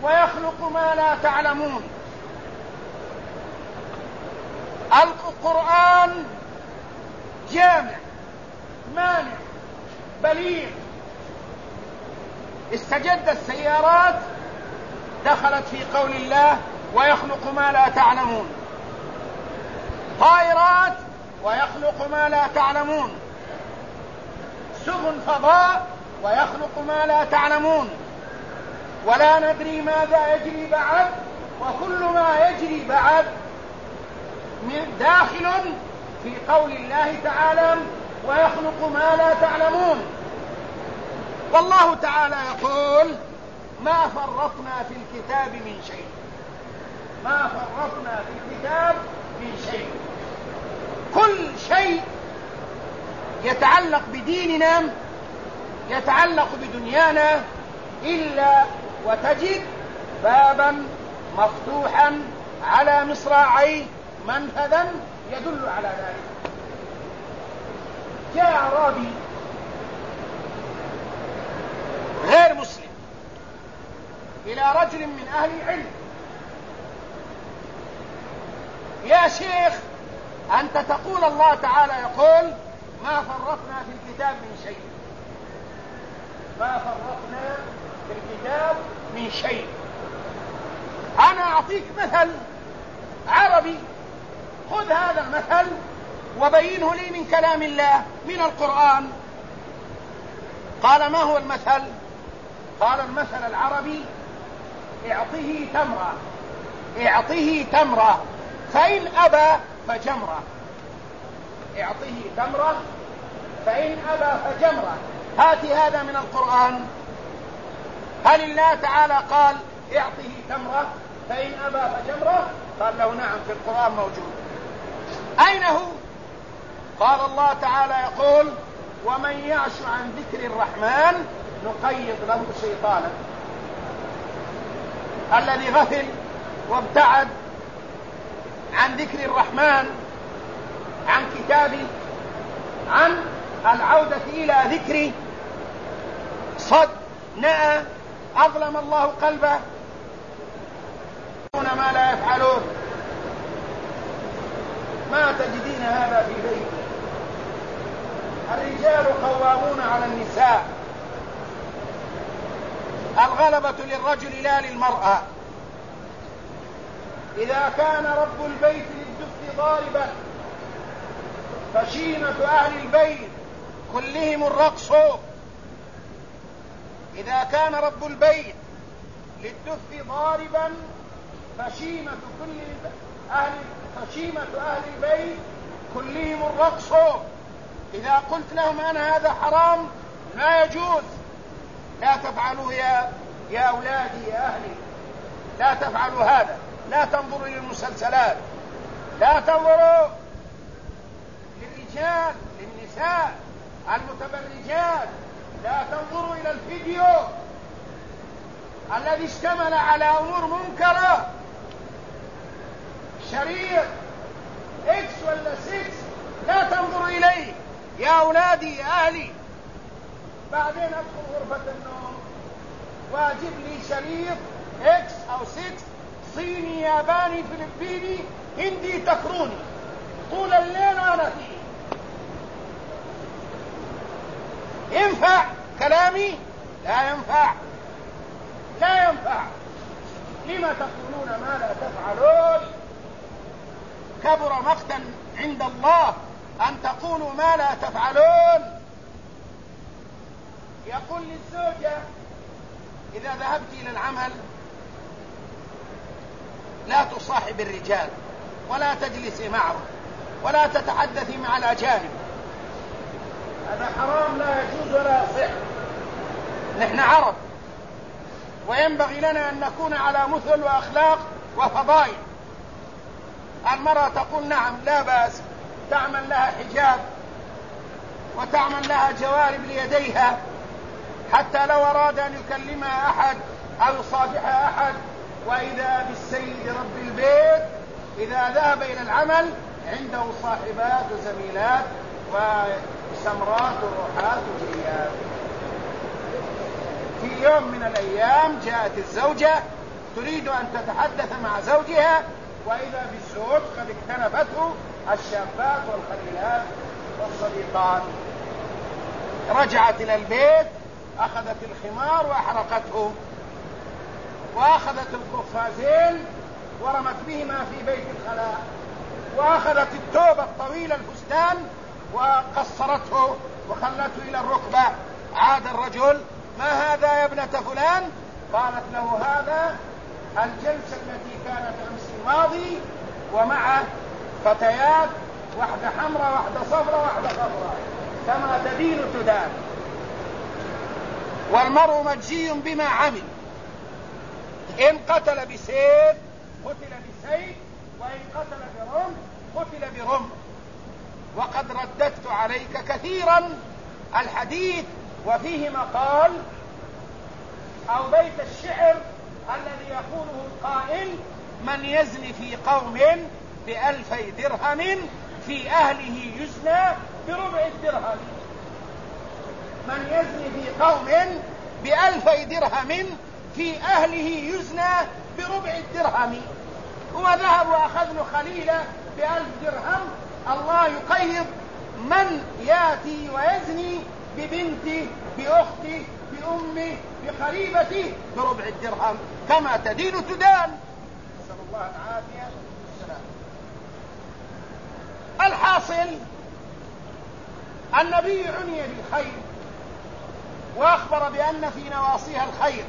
ويخلق ما لا تعلمون. القرآن جامع مانع بليغ. استجد السيارات دخلت في قول الله ويخلق ما لا تعلمون، طائرات ويخلق ما لا تعلمون، سفن فضاء ويخلق ما لا تعلمون، ولا ندري ماذا يجري بعد، وكل ما يجري بعد داخل في قول الله تعالى ويخلق ما لا تعلمون. والله تعالى يقول ما فرطنا في الكتاب من شيء، ما فرطنا في الكتاب من شيء. كل شيء يتعلق بديننا يتعلق بدنيانا إلا وتجد بابا مفتوحا على مصراعيه منفذا يدل على ذلك. جاء أعرابي غير مسلم إلى رجل من أهل العلم: يا شيخ، أنت تقول الله تعالى يقول ما فرطنا في الكتاب من شيء، ما فرطنا في الكتاب من شيء. أنا أعطيك مثل عربي، خذ هذا المثل وبينه لي من كلام الله من القرآن. قال: ما هو المثل؟ قال: المثل العربي: اعطه تمرة، اعطه تمرة فإن أبى فجمرة، اعطه تمرة فإن أبى فجمرة. هاتي هذا من القرآن. هل الله تعالى قال اعطه تمرة فإن أبى فجمرة؟ قال له نعم، في القرآن موجود. أين هو؟ قال الله تعالى يقول ومن يعش عن ذكر الرحمن نقيض له شيطانا. الذي غفل وابتعد عن ذكر الرحمن، عن كتابه، عن العودة إلى ذكري، صد، نأى، أظلم الله قلبه، ما لا يفعلون. ما تجدين هذا في بيت. الرجال قوامون على النساء، الغلبة للرجل لا للمرأة. إذا كان رب البيت للدف ضاربا فشيمة أهل البيت كلهم الرقص. إذا كان رب البيت للدف ضاربا فشيمة أهل البيت كلهم الرقص. إذا قلت لهم أنا هذا حرام لا يجوز، لا تفعلوا يا أولادي يا أهلي، لا تفعلوا هذا. لا تنظروا للمسلسلات، لا تنظروا للرجال للنساء المتبرجات، لا تنظروا إلى الفيديو الذي اشتمل على أمور منكرة، شريط إكس ولا 6، لا تنظروا إليه يا أولادي يا أهلي. بعدين أدخل غرفة النوم واجب لي شريط إكس أو 6، صيني، ياباني، فلبيني، هندي، تكروني، طول الليل وأنا فيه. ينفع كلامي؟ لا ينفع، لا ينفع. لما تقولون ما لا تفعلون؟ كبر مقتا عند الله أن تقولوا ما لا تفعلون. يقول للزوجة إذا ذهبت إلى العمل لا تصاحب الرجال ولا تجلسي معهم ولا تتحدثي مع الأجانب، هذا حرام لا يجوز ولا يصح. نحن عرب وينبغي لنا أن نكون على مثل وأخلاق وفضائل. المرأة تقول نعم لا بأس، تعمل لها حجاب وتعمل لها جوارب ليديها، حتى لو أراد أن يكلمها أحد أو يصافحها أحد. وإذا بالسيد رب البيت إذا ذهب إلى العمل عنده صاحبات وزميلات وسمرات وروحات وجريات. في يوم من الأيام جاءت الزوجة تريد أن تتحدث مع زوجها، وإذا بالزوج قد اكتنفته الشابات والخليلات والصديقات. رجعت إلى البيت، أخذت الخمار وأحرقته، وأخذت القفازين ورمت بهما في بيت الخلاء، وأخذت الثوب الطويل الفستان وقصرته وخلته إلى الركبة. عاد الرجل: ما هذا يا ابنة فلان؟ قالت له: هذا الجلسة التي كانت أمس الماضي ومع فتيات، واحدة حمراء واحدة صفراء واحدة خضراء، كما تدين تدان، والمرء مجزي بما عمل، إن قتل بسيف قتل بسيف، وإن قتل برمح قتل برمح. وقد رددت عليك كثيرا الحديث وفيه مقال أو بيت الشعر الذي يقوله القائل: من يزني في قوم ب2000 درهم في أهله يزنى بربع الدرهم. من يزني في قوم ب2000 درهم في أهله يزنى بربع الدرهم. هو ذهب وأخذ له خليلة ب1000 درهم، الله يقيض من ياتي ويزني ببنته بأخته بأمه بقريبته بربع الدرهم، كما تدين تدان. نسأل الله العافية والسلام. الحاصل النبي عني بالخير، وأخبر بأن في نواصيها الخير،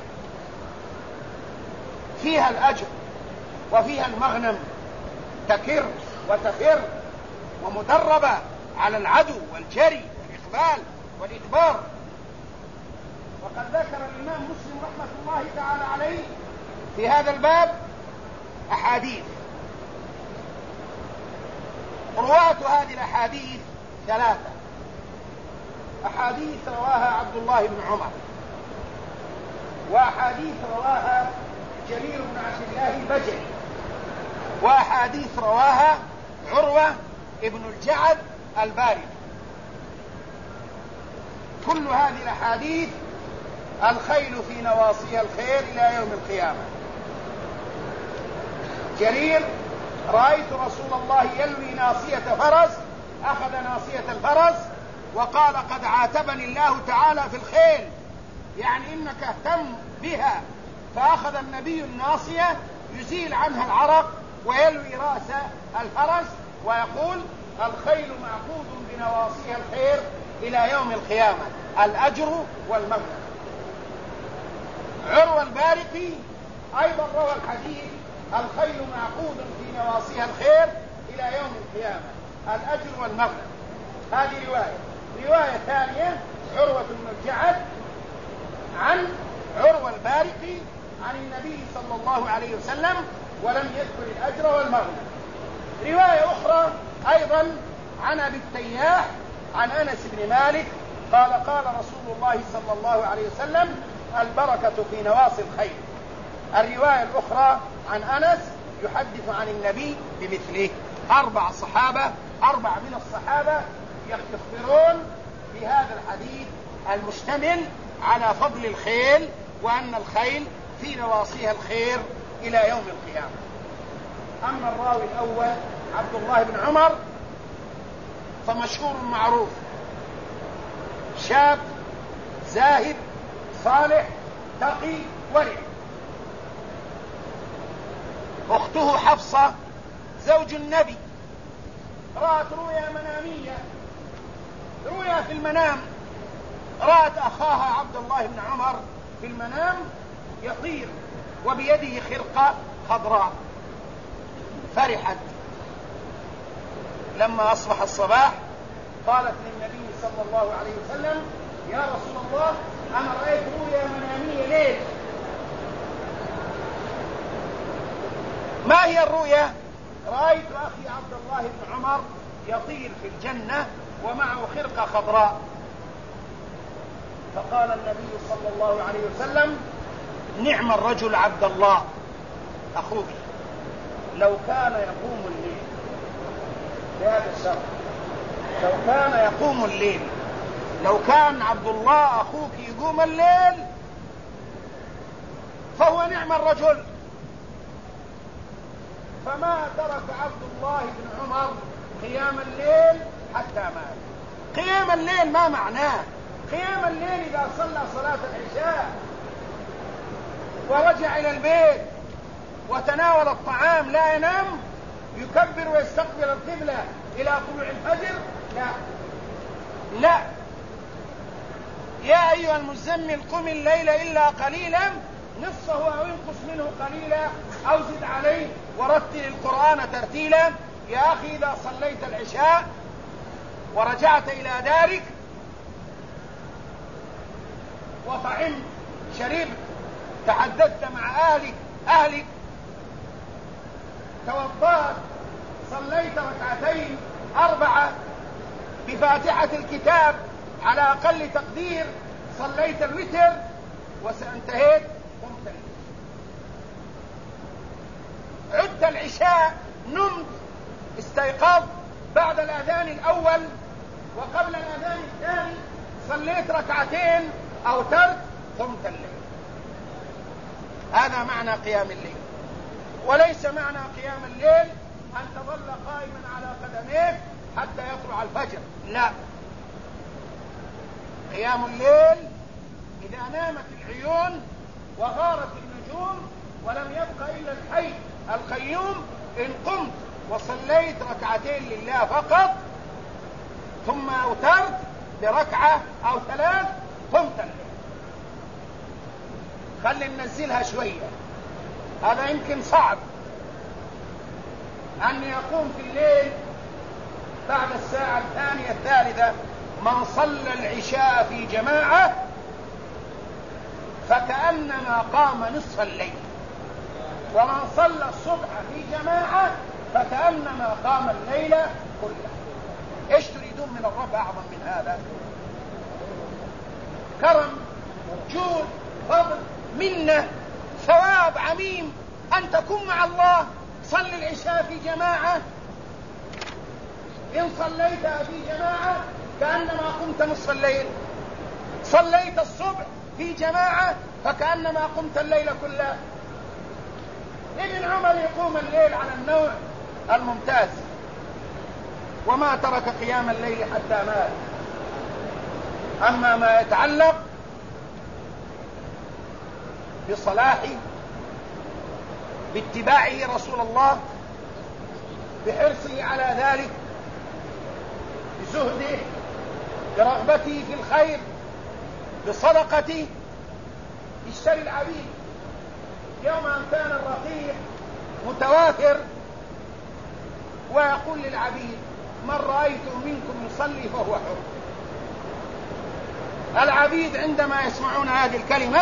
فيها الأجر وفيها المغنم، تكر وتفر ومدربة على العدو والجري والإقبال والإدبار. وقد ذكر الإمام مسلم رحمة الله تعالى عليه في هذا الباب أحاديث. رواة هذه الأحاديث 3، أحاديث رواها عبد الله بن عمر، وأحاديث رواها جرير بن عبد الله البجلي، وأحاديث رواها عروة ابن الجعد الباري. كل هذه الأحاديث الخيل في نواصيها الخير إلى يوم القيامة. جرير: رأيت رسول الله يلوي ناصية فرس، أخذ ناصية الفرس وقال: قد عاتبني الله تعالى في الخيل، يعني إنك اهتم بها. فأخذ النبي الناصية يزيل عنها العرق ويلوي رأس الفرس ويقول: الخيل معقود بنواصيها الخير إلى يوم القيامة، الأجر والمغنم. عروة البارقي أيضا روى الحديث: الخيل معقود في نواصيها الخير إلى يوم القيامة، الأجر والمغنم. هذه رواية. رواية ثانية عروة بن الجعد عن عروة البارقي عن النبي صلى الله عليه وسلم، ولم يذكر الأجر والمغنم. رواية أخرى أيضا عن أبي التياح عن أنس بن مالك قال: قال رسول الله صلى الله عليه وسلم: البركة في نواصي الخير. الرواية الأخرى عن أنس يحدث عن النبي بمثله. 4 من الصحابة يخبرون بهذا الحديث المشتمل على فضل الخيل، وأن الخيل في نواصيها الخير إلى يوم القيامة. أما الراوي الأول عبد الله بن عمر فمشهور معروف، شاب زاهد صالح تقي ورع. أخته حفصة زوج النبي رأت رؤيا منامية، رؤيا في المنام، رأت أخاها عبد الله بن عمر في المنام يطير وبيده خرقة خضراء، فرحت. لما أصبح الصباح قالت للنبي صلى الله عليه وسلم: يا رسول الله، أنا رأيت رؤيا منامية ليل. ما هي الرؤيا؟ رأيت أخي عبد الله بن عمر يطير في الجنة ومعه خرقة خضراء. فقال النبي صلى الله عليه وسلم: نعم الرجل عبد الله أخوك، لو كان يقوم الليل. بهذا الشرط، لو كان يقوم الليل، لو كان عبد الله أخوك يقوم الليل فهو نعم الرجل. فما ترك عبد الله بن عمر قيام الليل حتى مات. قيام الليل ما معناه؟ قيام الليل إذا صلى صلاة العشاء ورجع إلى البيت وتناول الطعام لا ينام، يكبر ويستقبل القبلة إلى طلوع الفجر؟ لا لا. يا أيها المزمل قم الليل إلا قليلا نصفه أو انقص منه قليلا أو زد عليه ورتل القرآن ترتيلا. يا أخي إذا صليت العشاء ورجعت إلى دارك وطعمت شربت تحدثت مع أهلك توضأت صليت ركعتين 4 بفاتحة الكتاب على أقل تقدير، صليت الوتر وسانتهيت قمت عدت العشاء، نمت، استيقظت بعد الأذان الأول وقبل الأذان الثاني، صليت ركعتين أوترت قمت الليل. هذا معنى قيام الليل. وليس معنى قيام الليل أن تظل قائما على قدميك حتى يطلع الفجر، لا. قيام الليل إذا نامت العيون وغارت النجوم ولم يبق إلا الحي القيوم، إن قمت وصليت ركعتين لله فقط ثم أوترت بركعة أو 3 قمت الليل. خلي ننزلها شوية، هذا يمكن صعب أن يقوم في الليل بعد الساعة 2 3. من صلى العشاء في جماعة فكأنما قام نصف الليل، ومن صلى الصبح في جماعة فكأنما قام الليل كله. ايش تريدون من الرب أعظم من هذا؟ كرم، جود، فضل، منة، ثواب عميم أن تكون مع الله. صل العشاء في جماعة، إن صليتها في جماعة كأنما قمت نصف الليل. صليت الصبح في جماعة فكأنما قمت الليل كله. ابن عمر يقوم الليل على النوع الممتاز، وما ترك قيام الليل حتى مات. أما ما يتعلق بصلاحه، باتباعه رسول الله، بحرصه على ذلك، بزهده، برغبته في الخير، بصدقته، يشتري العبيد. يوم أن كان الرقيق متوافر ويقول للعبيد: من رأيت منكم يصلي فهو حر. العبيد عندما يسمعون هذه الكلمة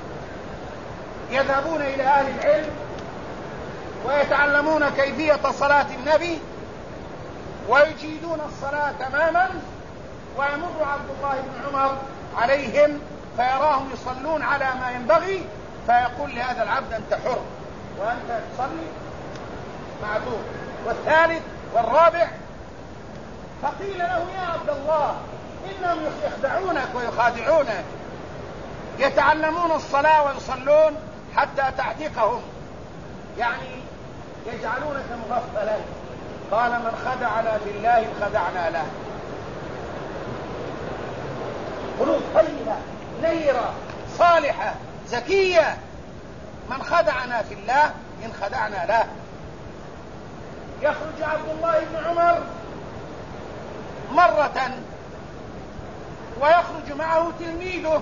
يذهبون إلى أهل العلم ويتعلمون كيفية صلاة النبي ويجيدون الصلاة تماما، ويمر عبد الله بن عمر عليهم فيراهم يصلون على ما ينبغي، فيقول لهذا العبد: أنت حر وأنت تصلي معذور. والثالث والرابع. فقيل له: يا عبد الله، إنهم يخدعونك ويخادعونك، يتعلمون الصلاة ويصلون حتى تعتقهم، يعني يجعلونك مغفلا. قال: من خدعنا في الله خدعنا له. قلوب طيبة نيرة صالحة زكية، من خدعنا في الله إن خدعنا له. يخرج عبد الله بن عمر مرة ويخرج معه تلميذه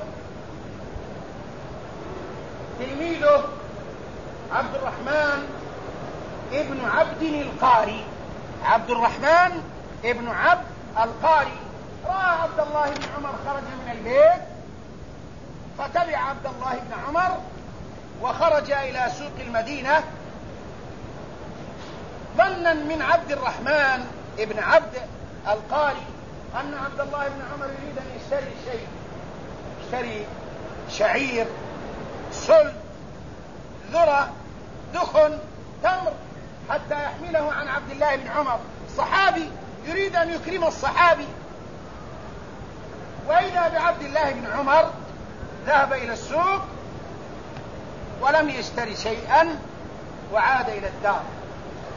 عبد الرحمن ابن عبد القاري. عبد الرحمن ابن عبد القاري رأى عبد الله بن عمر خرج من البيت فتبع عبد الله بن عمر وخرج إلى سوق المدينة، ظنا من عبد الرحمن ابن عبد القاري أن عبد الله بن عمر يريد أن يشتري شيء، يشتري شعير، سل، ذرة، دخن، تمر، حتى يحمله عن عبد الله بن عمر. صحابي يريد أن يكرم الصحابي. وإذا بعبد الله بن عمر ذهب إلى السوق ولم يشتري شيئا وعاد إلى الدار.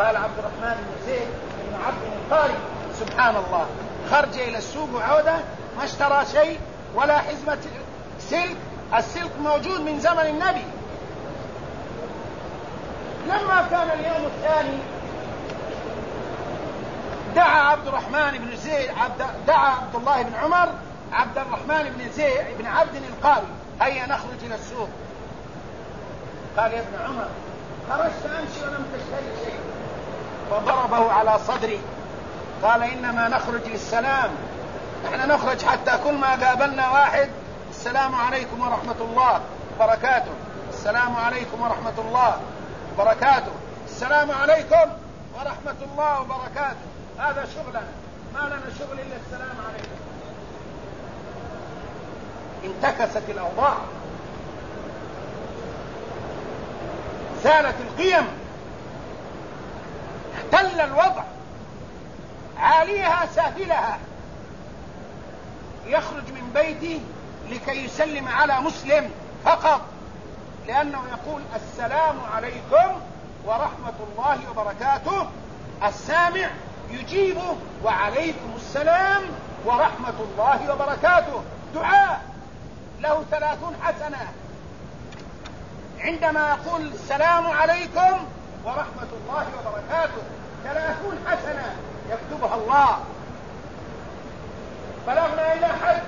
قال عبد الرحمن بن زيد بن عبد القاري سبحان الله، خرج إلى السوق وعوده ما اشترى شيء ولا حزمة سلك، السلك موجود من زمن النبي. لما كان اليوم الثاني دعا عبد الرحمن بن زيد دعا عبد الله بن عمر عبد الرحمن بن زيد بن عبد القاري هيا نخرج إلى السوق. قال يا ابن عمر خرجت أمشي ولم تشتري شيء، فضربه على صدري. قال إنما نخرج للسلام، نحن نخرج حتى كل ما قابلنا واحد السلام عليكم ورحمة الله وبركاته، السلام عليكم ورحمة الله وبركاته، السلام عليكم ورحمة الله وبركاته، هذا شغلنا، ما لنا شغل إلا السلام عليكم. انتكست الأوضاع، زالت القيم، احتل الوضع، عاليها سافلها. يخرج من بيته لكي يسلم على مسلم فقط، لأنه يقول السلام عليكم ورحمة الله وبركاته، السامع يجيبه وعليكم السلام ورحمة الله وبركاته، دعاء له 30 حسنة. عندما يقول السلام عليكم ورحمة الله وبركاته 30 حسنة يكتبها الله. بلغنا إلى حد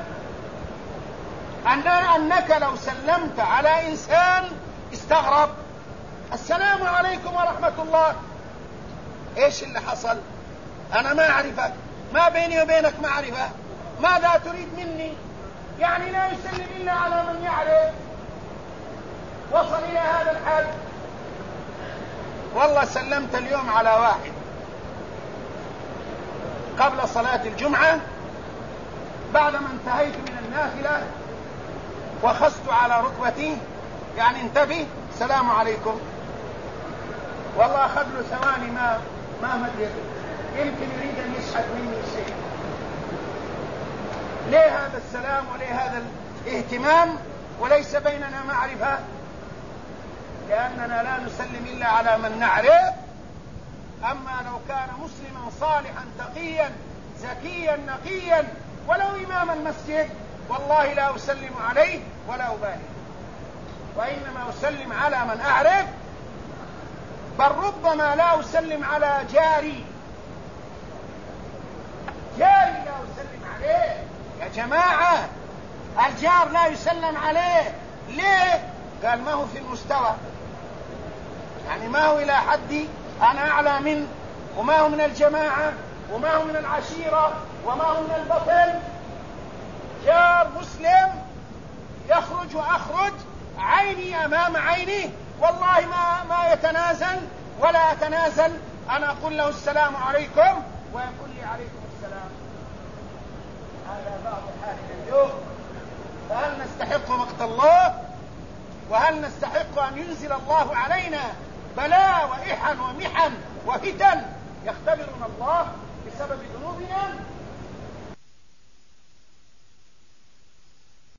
أنك لو سلمت على إنسان استغرب، السلام عليكم ورحمة الله، إيش اللي حصل؟ أنا ما أعرفك، ما بيني وبينك معرفة، ماذا تريد مني؟ يعني لا يسلم إلا على من يعرف. وصل إلى هذا الحد. والله سلمت اليوم على واحد قبل صلاة الجمعة بعدما انتهيت من النافلة وخست على ركبتي، يعني انتبه السلام عليكم، والله أخذ له ثواني ما مدري، يمكن يريد أن يشحت مني شيء. ليه هذا السلام وليه هذا الاهتمام وليس بيننا معرفة؟ لأننا لا نسلم إلا على من نعرف. أما لو كان مسلما صالحا تقيا زكيا نقيا ولو إمام المسجد والله لا أسلم عليه ولا أبالي، وإنما أسلم على من أعرف، بل ربما لا أسلم على جاري لا أسلم عليه. يا جماعة الجار لا يسلم عليه، ليه؟ قال ما هو في المستوى، يعني ما هو إلى حدي، أنا أعلى منه، وما هو من الجماعة، وما هو من العشيرة، وما هو من البطن. جار مسلم يخرج وأخرج، عيني أمام عيني، والله ما يتنازل ولا أتنازل. أنا أقول له السلام عليكم ويقول لي عليكم السلام. هذا بعض حالنا اليوم. فهل نستحق مقت الله؟ وهل نستحق أن ينزل الله علينا بلاء وإحن ومحن وفتن يختبرنا الله بسبب ذنوبنا؟